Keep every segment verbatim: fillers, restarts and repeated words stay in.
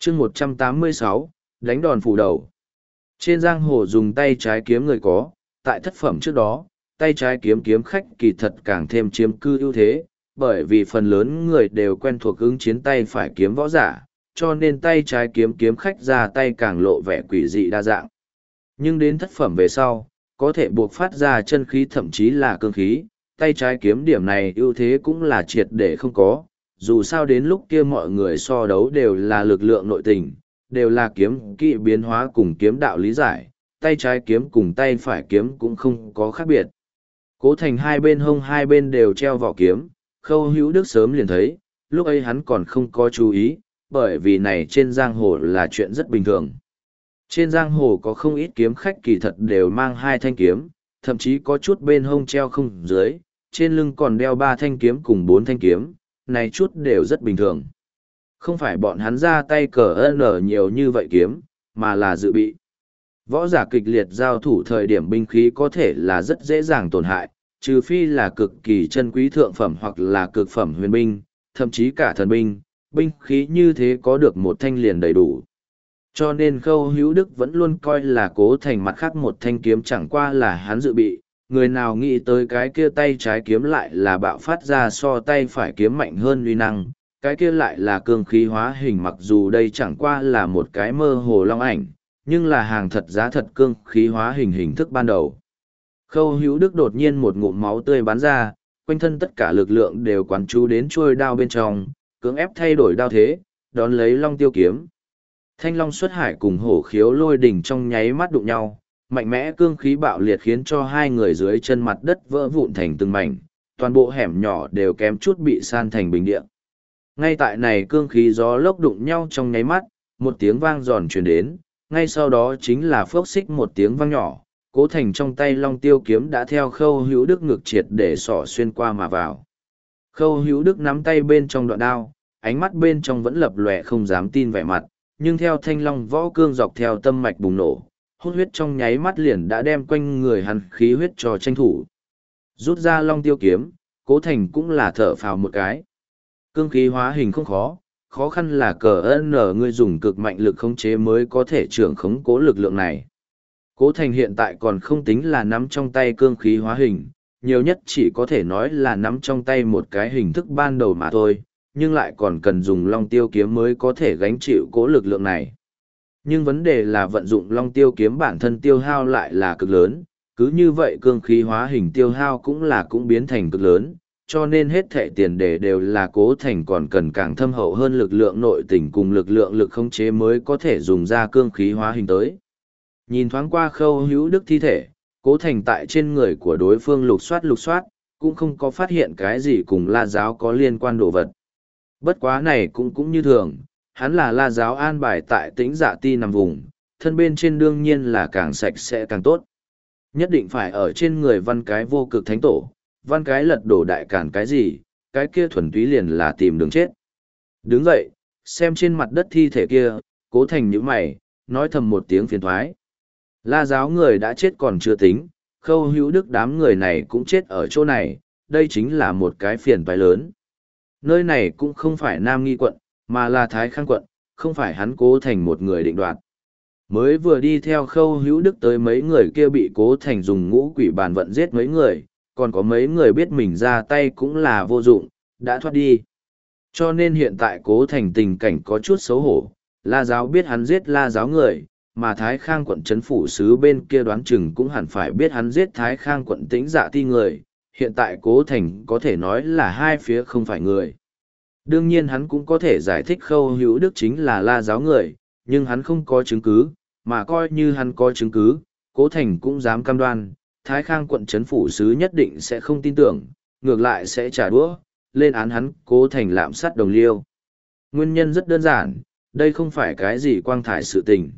chương một trăm tám mươi sáu, đánh đòn phủ đầu. Trên giang hồ dùng tay trái kiếm người có, tại thất phẩm trước đó, tay trái kiếm kiếm khách kỳ thật càng thêm chiếm cư ưu thế, bởi vì phần lớn người đều quen thuộc ứng chiến tay phải kiếm võ giả, cho nên tay trái kiếm kiếm khách ra tay càng lộ vẻ quỷ dị đa dạng. Nhưng đến thất phẩm về sau, có thể buộc phát ra chân khí thậm chí là cương khí, tay trái kiếm điểm này ưu thế cũng là triệt để không có, dù sao đến lúc kia mọi người so đấu đều là lực lượng nội tình, đều là kiếm kỵ biến hóa cùng kiếm đạo lý giải, tay trái kiếm cùng tay phải kiếm cũng không có khác biệt. Cố Thành hai bên hông hai bên đều treo vỏ kiếm, Khâu Hữu Đức sớm liền thấy, lúc ấy hắn còn không có chú ý, bởi vì này trên giang hồ là chuyện rất bình thường. Trên giang hồ có không ít kiếm khách kỳ thật đều mang hai thanh kiếm, thậm chí có chút bên hông treo không dưới, trên lưng còn đeo ba thanh kiếm cùng bốn thanh kiếm, này chút đều rất bình thường. Không phải bọn hắn ra tay cờ ơn ở nhiều như vậy kiếm, mà là dự bị. Võ giả kịch liệt giao thủ thời điểm binh khí có thể là rất dễ dàng tổn hại, trừ phi là cực kỳ chân quý thượng phẩm hoặc là cực phẩm huyền binh, thậm chí cả thần binh, binh khí như thế có được một thanh liền đầy đủ. Cho nên Khâu Hữu Đức vẫn luôn coi là Cố Thành mặt khác một thanh kiếm chẳng qua là hắn dự bị, người nào nghĩ tới cái kia tay trái kiếm lại là bạo phát ra so tay phải kiếm mạnh hơn uy năng, cái kia lại là cương khí hóa hình, mặc dù đây chẳng qua là một cái mơ hồ long ảnh, nhưng là hàng thật giá thật cương khí hóa hình hình thức ban đầu. Khâu Hữu Đức đột nhiên một ngụm máu tươi bắn ra, quanh thân tất cả lực lượng đều quán chú đến chuôi đao bên trong, cưỡng ép thay đổi đao thế, đón lấy long tiêu kiếm. Thanh long xuất hải cùng hổ khiếu lôi đỉnh trong nháy mắt đụng nhau, mạnh mẽ cương khí bạo liệt khiến cho hai người dưới chân mặt đất vỡ vụn thành từng mảnh, toàn bộ hẻm nhỏ đều kém chút bị san thành bình địa. Ngay tại này cương khí gió lốc đụng nhau trong nháy mắt, một tiếng vang giòn truyền đến, ngay sau đó chính là phốc xích một tiếng vang nhỏ, Cố Thành trong tay long tiêu kiếm đã theo Khâu Hữu Đức ngược triệt để xỏ xuyên qua mà vào. Khâu Hữu Đức nắm tay bên trong đoạn đao, ánh mắt bên trong vẫn lập lòe không dám tin vẻ mặt, nhưng theo thanh long võ cương dọc theo tâm mạch bùng nổ, hút huyết trong nháy mắt liền đã đem quanh người hắn khí huyết cho tranh thủ. Rút ra long tiêu kiếm, Cố Thành cũng là thở phào một cái. Cương khí hóa hình không khó, khó khăn là cờ ơn ở ngươi dùng cực mạnh lực khống chế mới có thể trưởng khống cố lực lượng này. Cố Thành hiện tại còn không tính là nắm trong tay cương khí hóa hình, nhiều nhất chỉ có thể nói là nắm trong tay một cái hình thức ban đầu mà thôi, nhưng lại còn cần dùng long tiêu kiếm mới có thể gánh chịu cố lực lượng này. Nhưng vấn đề là vận dụng long tiêu kiếm bản thân tiêu hao lại là cực lớn, cứ như vậy cương khí hóa hình tiêu hao cũng là cũng biến thành cực lớn, cho nên hết thệ tiền đề đều là Cố Thành còn cần càng thâm hậu hơn lực lượng nội tình cùng lực lượng lực khống chế mới có thể dùng ra cương khí hóa hình tới. Nhìn thoáng qua Khâu Hữu Đức thi thể, Cố Thành tại trên người của đối phương lục soát lục soát, cũng không có phát hiện cái gì cùng La Giáo có liên quan đồ vật. Bất quá này cũng cũng như thường, hắn là La Giáo an bài tại Tĩnh Dạ Ti nằm vùng, thân bên trên đương nhiên là càng sạch sẽ càng tốt. Nhất định phải ở trên người văn cái vô cực thánh tổ, văn cái lật đổ đại cản cái gì, cái kia thuần túy liền là tìm đường chết. Đứng dậy, xem trên mặt đất thi thể kia, Cố Thành nhíu mày, nói thầm một tiếng phiền thoái. La Giáo người đã chết còn chưa tính, Khâu Hữu Đức đám người này cũng chết ở chỗ này, đây chính là một cái phiền toái lớn. Nơi này cũng không phải Nam Nghi quận, mà là Thái Khang quận, không phải hắn Cố Thành một người định đoạt. Mới vừa đi theo Khâu Hữu Đức tới mấy người kia bị Cố Thành dùng ngũ quỷ bàn vận giết mấy người, còn có mấy người biết mình ra tay cũng là vô dụng, đã thoát đi. Cho nên hiện tại Cố Thành tình cảnh có chút xấu hổ, La Giáo biết hắn giết La Giáo người, mà Thái Khang quận trấn phủ sứ bên kia đoán chừng cũng hẳn phải biết hắn giết Thái Khang quận Tĩnh Dạ Ti người, hiện tại Cố Thành có thể nói là hai phía không phải người. Đương nhiên hắn cũng có thể giải thích Khâu Hữu Đức chính là La Giáo người, nhưng hắn không có chứng cứ, mà coi như hắn có chứng cứ, Cố Thành cũng dám cam đoan, Thái Khang quận trấn phủ sứ nhất định sẽ không tin tưởng, ngược lại sẽ trả đũa, lên án hắn Cố Thành lạm sát đồng liêu. Nguyên nhân rất đơn giản, đây không phải cái gì quang thải sự tình.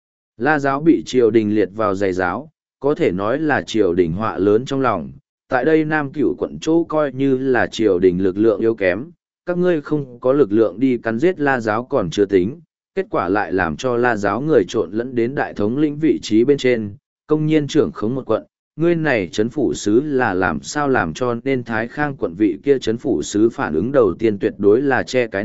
La Giáo bị triều đình liệt vào giày giáo, có thể nói là triều đình họa lớn trong lòng. Tại đây Nam Cửu quận chỗ coi như là triều đình lực lượng yếu kém, các ngươi không có lực lượng đi cắn giết La Giáo còn chưa tính, kết quả lại làm cho La Giáo người trộn lẫn đến đại thống lĩnh vị trí bên trên, công nhiên trưởng khống một quận. Ngươi này chấn phủ sứ là làm sao làm cho nên Thái Khang quận vị kia chấn phủ sứ phản ứng đầu tiên tuyệt đối là che cái nắp,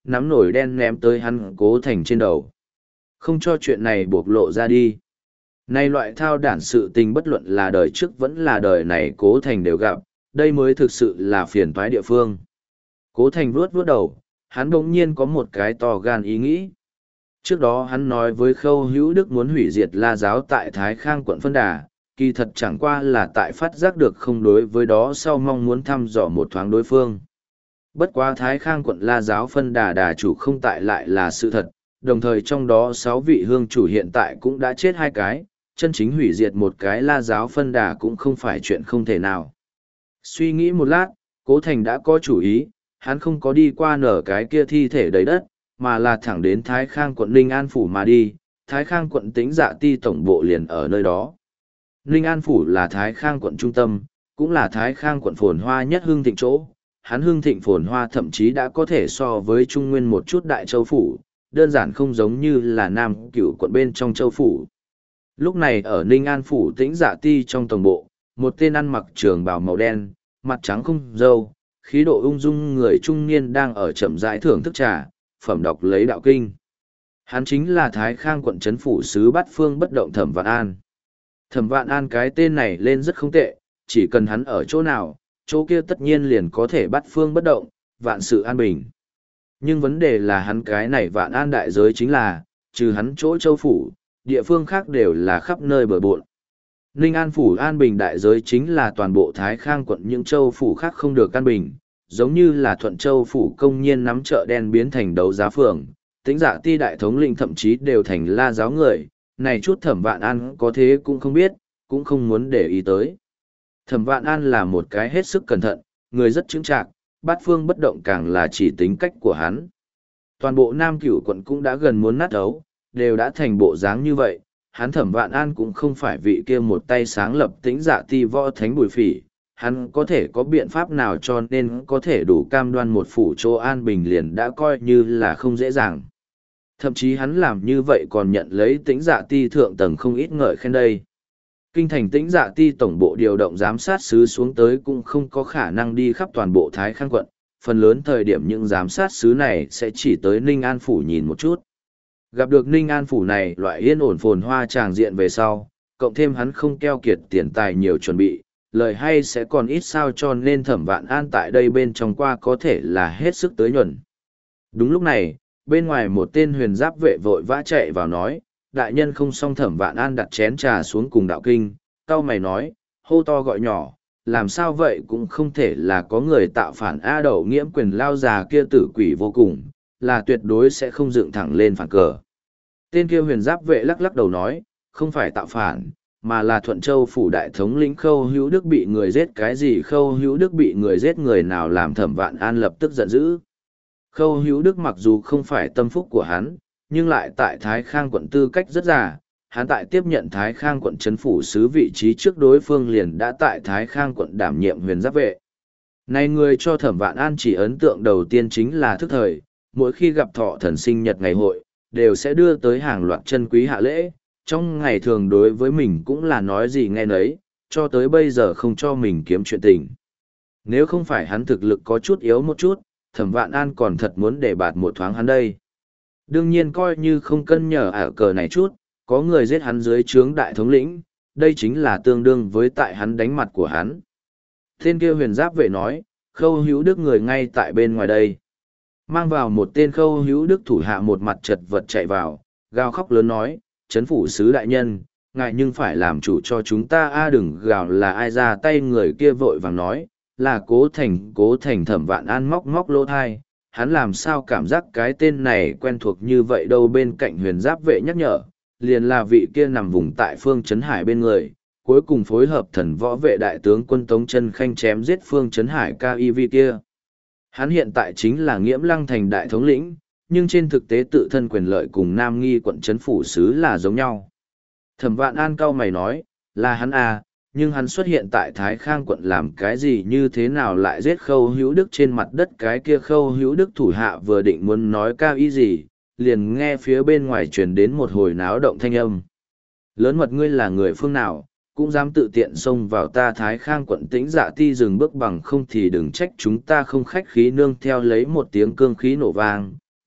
nắm nổi đen ném tới hắn Cố Thành trên đầu. Không cho chuyện này bộc lộ ra đi. Nay loại thao đản sự tình bất luận là đời trước vẫn là đời này Cố Thành đều gặp, đây mới thực sự là phiền toái địa phương. Cố Thành vuốt vuốt đầu, hắn bỗng nhiên có một cái to gan ý nghĩ. Trước đó hắn nói với Khâu Hữu Đức muốn hủy diệt La giáo tại Thái Khang quận Phân Đà, kỳ thật chẳng qua là tại phát giác được không đối với đó sau mong muốn thăm dò một thoáng đối phương. Bất quá Thái Khang quận La giáo Phân Đà đà chủ không tại lại là sự thật, đồng thời trong đó sáu vị hương chủ hiện tại cũng đã chết hai cái, chân chính hủy diệt một cái La giáo Phân Đà cũng không phải chuyện không thể nào. Suy nghĩ một lát, Cố Thành đã có chủ ý, hắn không có đi qua nở cái kia thi thể đầy đất, mà là thẳng đến Thái Khang quận Ninh An Phủ mà đi, Thái Khang quận Tĩnh Dạ Ti tổng bộ liền ở nơi đó. Ninh An Phủ là Thái Khang quận trung tâm, cũng là Thái Khang quận phồn hoa nhất hương thịnh chỗ, hắn hương thịnh phồn hoa thậm chí đã có thể so với Trung Nguyên một chút Đại Châu Phủ, đơn giản không giống như là Nam Cửu quận bên trong Châu Phủ. Lúc này ở Ninh An Phủ Tĩnh Dạ Ti trong tổng bộ, một tên ăn mặc trường bào màu đen, mặt trắng không râu, khí độ ung dung người trung niên đang ở chậm rãi thưởng thức trà, phẩm đọc lấy đạo kinh. Hắn chính là Thái Khang quận trấn phủ sứ Bát Phương bất động Thẩm Vạn An. Thẩm Vạn An cái tên này lên rất không tệ, chỉ cần hắn ở chỗ nào, chỗ kia tất nhiên liền có thể Bát Phương bất động, vạn sự an bình. Nhưng vấn đề là hắn cái này Vạn An đại giới chính là, trừ hắn chỗ châu phủ, địa phương khác đều là khắp nơi bờ bộn. Ninh An Phủ an bình đại giới chính là toàn bộ Thái Khang quận những châu phủ khác không được an bình, giống như là Thuận Châu Phủ công nhiên nắm chợ đen biến thành đấu giá phường, Tĩnh Dạ Ti đại thống lĩnh thậm chí đều thành La giáo người, này chút Thẩm Vạn An có thế cũng không biết, cũng không muốn để ý tới. Thẩm Vạn An là một cái hết sức cẩn thận, người rất chững chạc, Bát Phương bất động càng là chỉ tính cách của hắn. Toàn bộ Nam Cửu quận cũng đã gần muốn nát ấu, đều đã thành bộ dáng như vậy, hắn Thẩm Vạn An cũng không phải vị kia một tay sáng lập Tĩnh Dạ Ti võ thánh Bùi Phỉ, hắn có thể có biện pháp nào cho nên có thể đủ cam đoan một phủ chỗ an bình liền đã coi như là không dễ dàng. Thậm chí hắn làm như vậy còn nhận lấy Tĩnh Dạ Ti thượng tầng không ít ngợi khen đây. Kinh thành Tĩnh Dạ Ti tổng bộ điều động giám sát sứ xuống tới cũng không có khả năng đi khắp toàn bộ Thái Khang quận, phần lớn thời điểm những giám sát sứ này sẽ chỉ tới Ninh An Phủ nhìn một chút. Gặp được Ninh An Phủ này loại yên ổn phồn hoa tràng diện về sau, cộng thêm hắn không keo kiệt tiền tài nhiều chuẩn bị, lời hay sẽ còn ít sao cho nên Thẩm Vạn An tại đây bên trong qua có thể là hết sức tới nhuần. Đúng lúc này, bên ngoài một tên huyền giáp vệ vội vã chạy vào nói, đại nhân không xong. Thẩm Vạn An đặt chén trà xuống cùng đạo kinh, cau mày nói, hô to gọi nhỏ, làm sao vậy cũng không thể là có người tạo phản A Đậu Nghiễm quyền lao già kia tử quỷ vô cùng, là tuyệt đối sẽ không dựng thẳng lên phản cờ. Tên kia huyền giáp vệ lắc lắc đầu nói, không phải tạo phản, mà là Thuận Châu phủ đại thống lĩnh Khâu Hữu Đức bị người giết. Cái gì Khâu Hữu Đức bị người giết, người nào làm Thẩm Vạn An lập tức giận dữ. Khâu Hữu Đức mặc dù không phải tâm phúc của hắn, nhưng lại tại Thái Khang quận tư cách rất già, hắn tại tiếp nhận Thái Khang quận trấn phủ sứ vị trí trước đối phương liền đã tại Thái Khang quận đảm nhiệm huyền giáp vệ. Này người cho Thẩm Vạn An chỉ ấn tượng đầu tiên chính là thức thời, mỗi khi gặp thọ thần sinh nhật ngày hội, đều sẽ đưa tới hàng loạt chân quý hạ lễ, trong ngày thường đối với mình cũng là nói gì nghe nấy, cho tới bây giờ không cho mình kiếm chuyện tình. Nếu không phải hắn thực lực có chút yếu một chút, Thẩm Vạn An còn thật muốn để bạt một thoáng hắn đây. Đương nhiên coi như không cân nhờ ở cờ này chút, có người giết hắn dưới trướng đại thống lĩnh, đây chính là tương đương với tại hắn đánh mặt của hắn. Tên kia huyền giáp vệ nói, Khâu Hữu Đức người ngay tại bên ngoài đây. Mang vào một tên Khâu Hữu Đức thủ hạ một mặt chật vật chạy vào, gào khóc lớn nói, trấn phủ sứ đại nhân, ngài nhưng phải làm chủ cho chúng ta a đừng gào là ai ra tay. Người kia vội vàng nói, là Cố Thành. Cố Thành. Thẩm Vạn An móc móc lỗ thai, hắn làm sao cảm giác cái tên này quen thuộc như vậy đâu. Bên cạnh huyền giáp vệ nhắc nhở, liền là vị kia nằm vùng tại Phương Trấn Hải bên người, cuối cùng phối hợp thần võ vệ đại tướng quân Tống Chân Khanh chém giết Phương Trấn Hải ca y vi kia. Hắn hiện tại chính là Nghiễm Lăng thành đại thống lĩnh, nhưng trên thực tế tự thân quyền lợi cùng Nam Nghi quận trấn phủ sứ là giống nhau. Thẩm Vạn An cau mày nói, là hắn à, nhưng hắn xuất hiện tại Thái Khang quận làm cái gì, như thế nào lại giết Khâu Hữu Đức trên mặt đất. Cái kia Khâu Hữu Đức thủ hạ vừa định muốn nói cao ý gì, liền nghe phía bên ngoài truyền đến một hồi náo động thanh âm. Lớn mật, ngươi là người phương nào, cũng dám tự tiện xông vào ta Thái Khang quận Tĩnh Dạ Ti, dừng bước bằng không thì đừng trách chúng ta không khách khí. Nương theo lấy một tiếng cương khí nổ vang,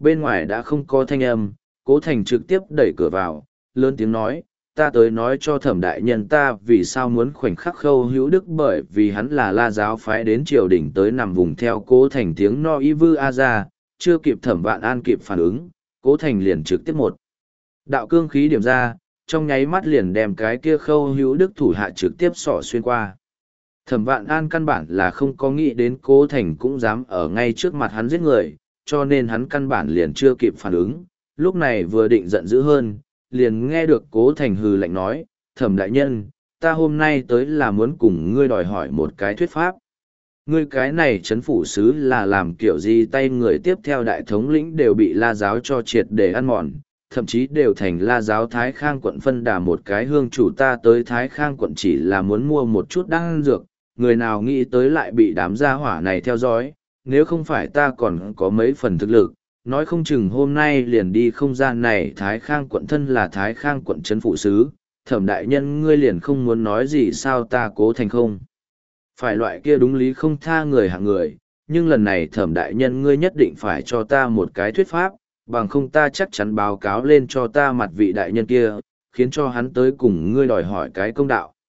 bên ngoài đã không có thanh âm, Cố Thành trực tiếp đẩy cửa vào, lớn tiếng nói, ta tới nói cho thẩm đại nhân ta vì sao muốn khoảnh khắc Khâu Hữu Đức, bởi vì hắn là La giáo phái đến triều đình tới nằm vùng theo Cố Thành tiếng no y vư a ra, chưa kịp Thẩm Vạn An kịp phản ứng, Cố Thành liền trực tiếp một đạo cương khí điểm ra, trong nháy mắt liền đem cái kia Khâu Hữu Đức thủ hạ trực tiếp xỏ xuyên qua. Thẩm Vạn An căn bản là không có nghĩ đến Cố Thành cũng dám ở ngay trước mặt hắn giết người, cho nên hắn căn bản liền chưa kịp phản ứng, lúc này vừa định giận dữ hơn, liền nghe được Cố Thành hừ lạnh nói, Thẩm đại nhân, ta hôm nay tới là muốn cùng ngươi đòi hỏi một cái thuyết pháp. Ngươi cái này chấn phủ sứ là làm kiểu gì tay người tiếp theo đại thống lĩnh đều bị La giáo cho triệt để ăn mòn, thậm chí đều thành La giáo Thái Khang quận phân đà một cái hương chủ, ta tới Thái Khang quận chỉ là muốn mua một chút đan dược, người nào nghĩ tới lại bị đám gia hỏa này theo dõi, nếu không phải ta còn có mấy phần thực lực, nói không chừng hôm nay liền đi không gian này. Thái Khang quận thân là Thái Khang quận trấn phụ sứ, Thẩm đại nhân ngươi liền không muốn nói gì sao, ta Cố Thành không phải loại kia đúng lý không tha người hạng người, nhưng lần này Thẩm đại nhân ngươi nhất định phải cho ta một cái thuyết pháp, bằng không ta chắc chắn báo cáo lên cho ta mặt vị đại nhân kia, khiến cho hắn tới cùng ngươi đòi hỏi cái công đạo.